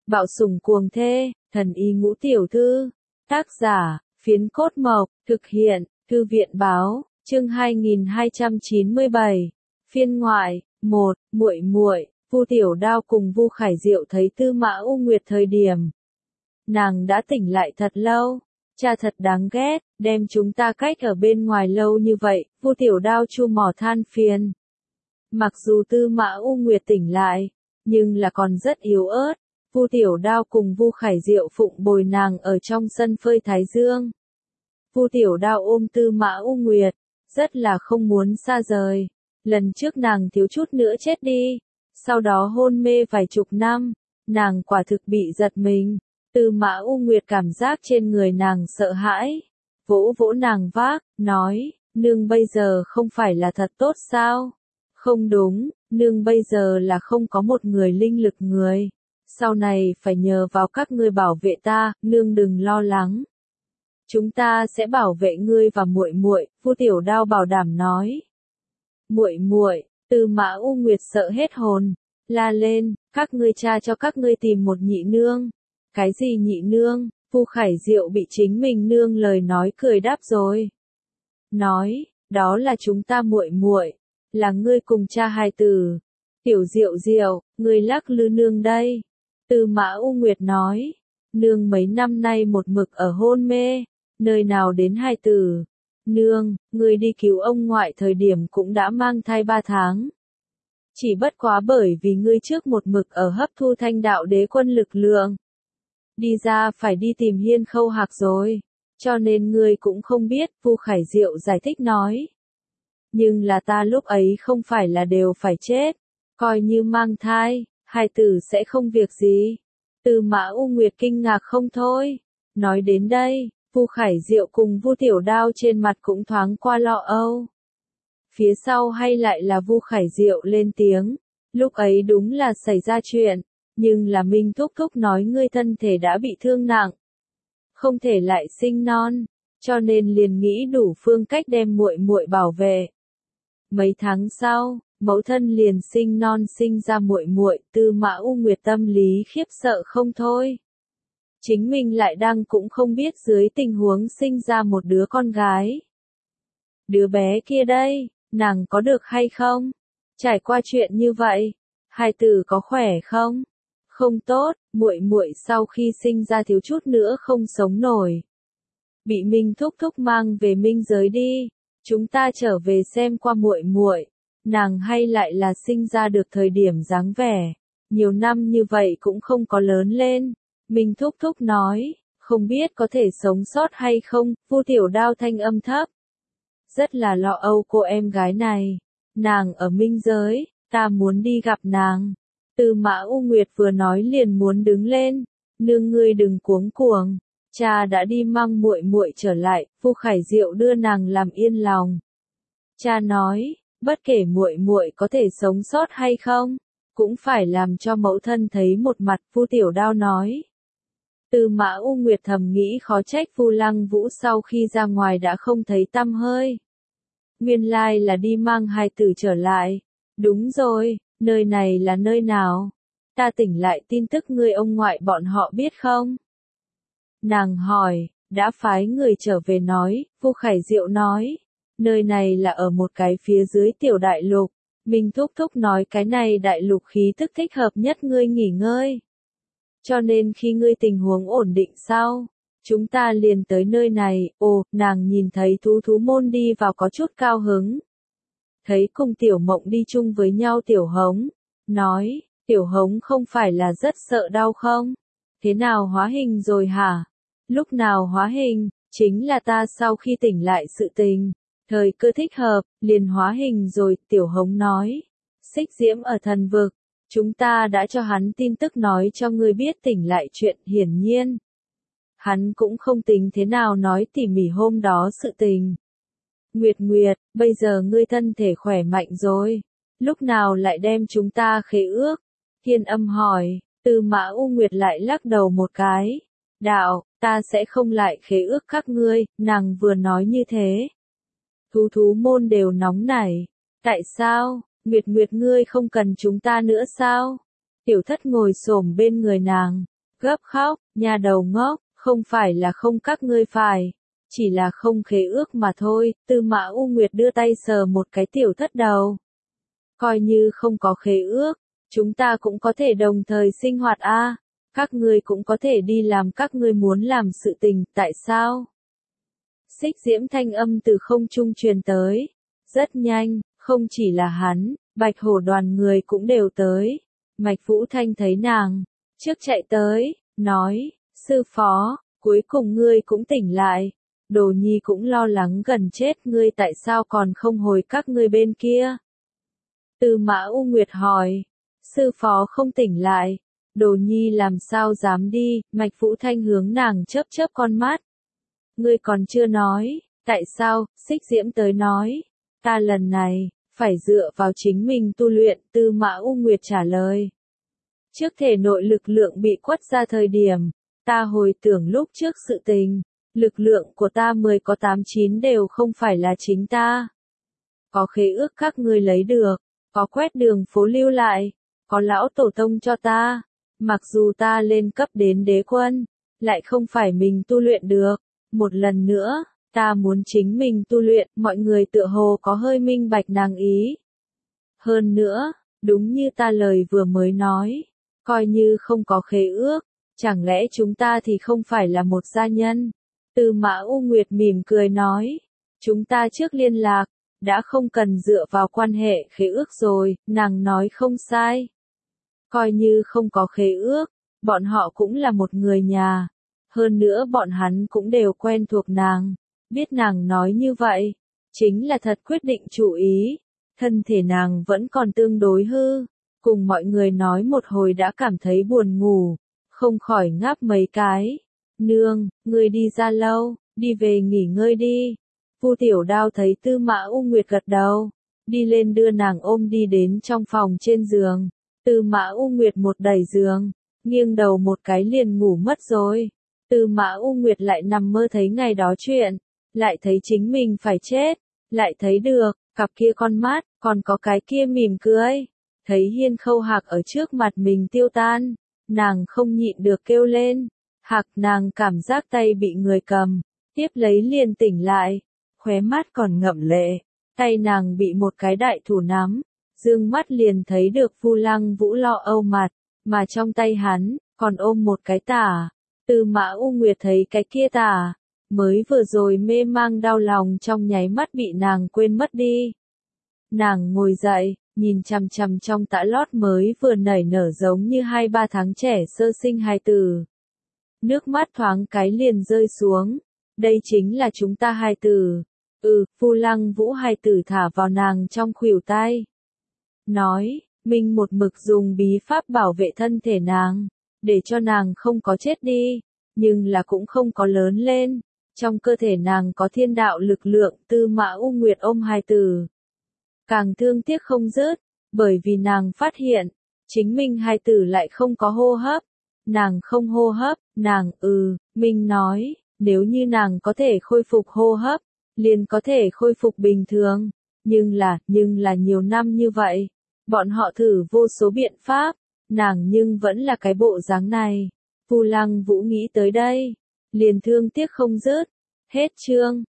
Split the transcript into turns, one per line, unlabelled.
Bạo sủng cuồng thê, thần y ngũ tiểu thư. Tác giả, Phiến Cốt Mộc, thực hiện, Thư viện báo, chương 2297. Phiên ngoại, 1, muội muội, Vu Tiểu Đao cùng Vu Khải Diệu thấy Tư Mã U Nguyệt thời điểm. Nàng đã tỉnh lại thật lâu, cha thật đáng ghét, đem chúng ta cách ở bên ngoài lâu như vậy, Vu Tiểu Đao chu mỏ than phiền. Mặc dù Tư Mã U Nguyệt tỉnh lại, nhưng là còn rất yếu ớt. Vu Tiểu Đao cùng Vu Khải Diệu phụng bồi nàng ở trong sân phơi thái dương. Vu Tiểu Đao ôm Tư Mã U Nguyệt, rất là không muốn xa rời. Lần trước nàng thiếu chút nữa chết đi, sau đó hôn mê vài chục năm, nàng quả thực bị giật mình. Tư Mã U Nguyệt cảm giác trên người nàng sợ hãi, vỗ vỗ nàng vác, nói, nương bây giờ không phải là thật tốt sao? Không đúng, nương bây giờ là không có một người linh lực người. Sau này phải nhờ vào các ngươi bảo vệ ta, nương đừng lo lắng. Chúng ta sẽ bảo vệ ngươi và muội muội, Vu Tiểu Đao bảo đảm nói. Muội muội, Tư Mã U Nguyệt sợ hết hồn, la lên, các ngươi cha cho các ngươi tìm một nhị nương. Cái gì nhị nương? Vu Khải Diệu bị chính mình nương lời nói cười đáp rồi. Nói, đó là chúng ta muội muội, là ngươi cùng cha hài tử. Tiểu Diệu Diệu, ngươi lắc lư nương đây. Tư Mã U Nguyệt nói, nương mấy năm nay một mực ở hôn mê, nơi nào đến hài tử. Nương, ngươi đi cứu ông ngoại thời điểm cũng đã mang thai 3 tháng. Chỉ bất quá bởi vì ngươi trước một mực ở hấp thu Thanh Đạo Đế quân lực lượng. Đi ra phải đi tìm Hiên Khâu Hạc rồi, cho nên ngươi cũng không biết, Vu Khải Diệu giải thích nói. Nhưng là ta lúc ấy không phải là đều phải chết, coi như mang thai, hài tử sẽ không việc gì. Tư Mã U Nguyệt kinh ngạc không thôi. Nói đến đây, Vu Khải Diệu cùng Vu Tiểu Đao trên mặt cũng thoáng qua lo âu. Phía sau hay lại là Vu Khải Diệu lên tiếng, lúc ấy đúng là xảy ra chuyện, nhưng là Minh Thúc Thúc nói ngươi thân thể đã bị thương nặng, không thể lại sinh non, cho nên liền nghĩ đủ phương cách đem muội muội bảo vệ. Mấy tháng sau, mẫu thân liền sinh non sinh ra muội muội, Tư Mã U Nguyệt tâm lý khiếp sợ không thôi. Chính mình lại đang cũng không biết dưới tình huống sinh ra một đứa con gái. Đứa bé kia đây, nàng có được hay không? Trải qua chuyện như vậy, hài tử có khỏe không? Không tốt, muội muội sau khi sinh ra thiếu chút nữa không sống nổi. Bị Minh Thúc Thúc mang về minh giới đi. Chúng ta trở về xem qua muội muội, nàng hay lại là sinh ra được thời điểm dáng vẻ, nhiều năm như vậy cũng không có lớn lên. Minh Thúc Thúc nói, không biết có thể sống sót hay không, Vu Tiểu Đao thanh âm thấp. Rất là lo âu cô em gái này, nàng ở minh giới, ta muốn đi gặp nàng. Tư Mã U Nguyệt vừa nói liền muốn đứng lên, nương ngươi đừng cuống cuồng. Cha đã đi mang muội muội trở lại, Vu Khải Diệu đưa nàng làm yên lòng. Cha nói, bất kể muội muội có thể sống sót hay không, cũng phải làm cho mẫu thân thấy một mặt, Vu Tiểu Đao nói. Tư Mã U Nguyệt thầm nghĩ khó trách Vu Lăng Vũ sau khi ra ngoài đã không thấy tăm hơi. Nguyên lai là đi mang hài tử trở lại. Đúng rồi, nơi này là nơi nào? Ta tỉnh lại tin tức ngươi ông ngoại bọn họ biết không? Nàng hỏi, đã phái người trở về nói, Vu Khải Diệu nói, nơi này là ở một cái phía dưới tiểu đại lục, Minh Thúc Thúc nói cái này đại lục khí tức thích hợp nhất ngươi nghỉ ngơi. Cho nên khi ngươi tình huống ổn định sau, chúng ta liền tới nơi này. Ồ, nàng nhìn thấy thú môn đi vào có chút cao hứng. Thấy cùng Tiểu Mộng đi chung với nhau Tiểu Hống, nói, Tiểu Hống không phải là rất sợ đau không? Thế nào hóa hình rồi hả? Lúc nào hóa hình, chính là ta sau khi tỉnh lại sự tình. Thời cơ thích hợp, liền hóa hình rồi, Tiểu Hống nói. Xích Diễm ở thần vực, chúng ta đã cho hắn tin tức nói cho ngươi biết tỉnh lại chuyện, hiển nhiên. Hắn cũng không tính thế nào nói tỉ mỉ hôm đó sự tình. Nguyệt Nguyệt, bây giờ ngươi thân thể khỏe mạnh rồi. Lúc nào lại đem chúng ta khế ước? Thiên Âm hỏi. Tư Mã U Nguyệt lại lắc đầu một cái. Đạo, ta sẽ không lại khế ước các ngươi, nàng vừa nói như thế. Thú môn đều nóng nảy. Tại sao, Nguyệt Nguyệt ngươi không cần chúng ta nữa sao? Tiểu Thất ngồi xổm bên người nàng, Gấp khóc, nhà đầu ngốc, không phải là không các ngươi phải. Chỉ là không khế ước mà thôi, Tư Mã U Nguyệt đưa tay sờ một cái tiểu thất đầu. Coi như không có khế ước, chúng ta cũng có thể đồng thời sinh hoạt a. Các ngươi cũng có thể đi làm các ngươi muốn làm sự tình, tại sao? Xích diễm thanh âm từ không trung truyền tới. Rất nhanh, không chỉ là hắn, Bạch Hổ đoàn người cũng đều tới. Mạch Vũ Thanh thấy nàng, trước chạy tới, nói, sư phó, cuối cùng ngươi cũng tỉnh lại. Đồ Nhi cũng lo lắng gần chết, ngươi tại sao còn không hồi các ngươi bên kia? Tư Mã U Nguyệt hỏi, sư phó không tỉnh lại, Đồ Nhi làm sao dám đi? Mạch Vũ Thanh hướng nàng chớp chớp con mắt. Ngươi còn chưa nói, tại sao? Xích diễm tới nói, ta lần này, phải dựa vào chính mình tu luyện, Tư Mã U Nguyệt trả lời. Trước thể nội lực lượng bị quất ra thời điểm, ta hồi tưởng lúc trước sự tình, lực lượng của ta 10 có 8-9 đều không phải là chính ta. Có khế ước các ngươi lấy được, có quét đường phố lưu lại, có lão tổ tông cho ta, mặc dù ta lên cấp đến đế quân, lại không phải mình tu luyện được. Một lần nữa, ta muốn chính mình tu luyện, mọi người tựa hồ có hơi minh bạch nàng ý. Hơn nữa, đúng như ta lời vừa mới nói, coi như không có khế ước, chẳng lẽ chúng ta thì không phải là một gia nhân? Tư Mã U Nguyệt mỉm cười nói, chúng ta trước liên lạc, đã không cần dựa vào quan hệ khế ước rồi, nàng nói không sai. Coi như không có khế ước, bọn họ cũng là một người nhà. Hơn nữa bọn hắn cũng đều quen thuộc nàng, biết nàng nói như vậy, chính là thật quyết định chủ ý. Thân thể nàng vẫn còn tương đối hư, cùng mọi người nói một hồi đã cảm thấy buồn ngủ, không khỏi ngáp mấy cái. Nương, ngươi đi ra lâu, đi về nghỉ ngơi đi. Vu Tiểu Đao thấy Tư Mã U Nguyệt gật đầu, đi lên đưa nàng ôm đi đến trong phòng trên giường. Tư Mã U Nguyệt một đẩy giường, nghiêng đầu một cái liền ngủ mất rồi. Tư Mã U Nguyệt lại nằm mơ thấy ngày đó chuyện, lại thấy chính mình phải chết, lại thấy được, cặp kia con mắt, còn có cái kia mỉm cười. Thấy Hiên Khâu Hạc ở trước mặt mình tiêu tan, nàng không nhịn được kêu lên. Hạc, nàng cảm giác tay bị người cầm, tiếp lấy liền tỉnh lại, khóe mắt còn ngậm lệ, tay nàng bị một cái đại thủ nắm, dương mắt liền thấy được Vu Lăng Vũ lo âu mặt, mà trong tay hắn, còn ôm một cái tả. Tư Mã U Nguyệt thấy cái kia tả, mới vừa rồi mê mang đau lòng trong nháy mắt bị nàng quên mất đi. Nàng ngồi dậy, nhìn chằm chằm trong tã lót mới vừa nảy nở giống như 2-3 tháng trẻ sơ sinh hài tử. Nước mắt thoáng cái liền rơi xuống, đây chính là chúng ta hài tử. Vu Lăng Vũ hài tử thả vào nàng trong khuỷu tay. Nói, mình một mực dùng bí pháp bảo vệ thân thể nàng, để cho nàng không có chết đi, nhưng là cũng không có lớn lên. Trong cơ thể nàng có thiên đạo lực lượng. Tư Mã U Nguyệt ôm hài tử, càng thương tiếc không dứt, bởi vì nàng phát hiện, chính mình hài tử lại không có hô hấp. Nàng không hô hấp, mình nói, nếu như nàng có thể khôi phục hô hấp, liền có thể khôi phục bình thường. Nhưng là nhiều năm như vậy, bọn họ thử vô số biện pháp, nàng nhưng vẫn là cái bộ dáng này. Vu Lăng Vũ nghĩ tới đây, liền thương tiếc không dứt. Hết chương.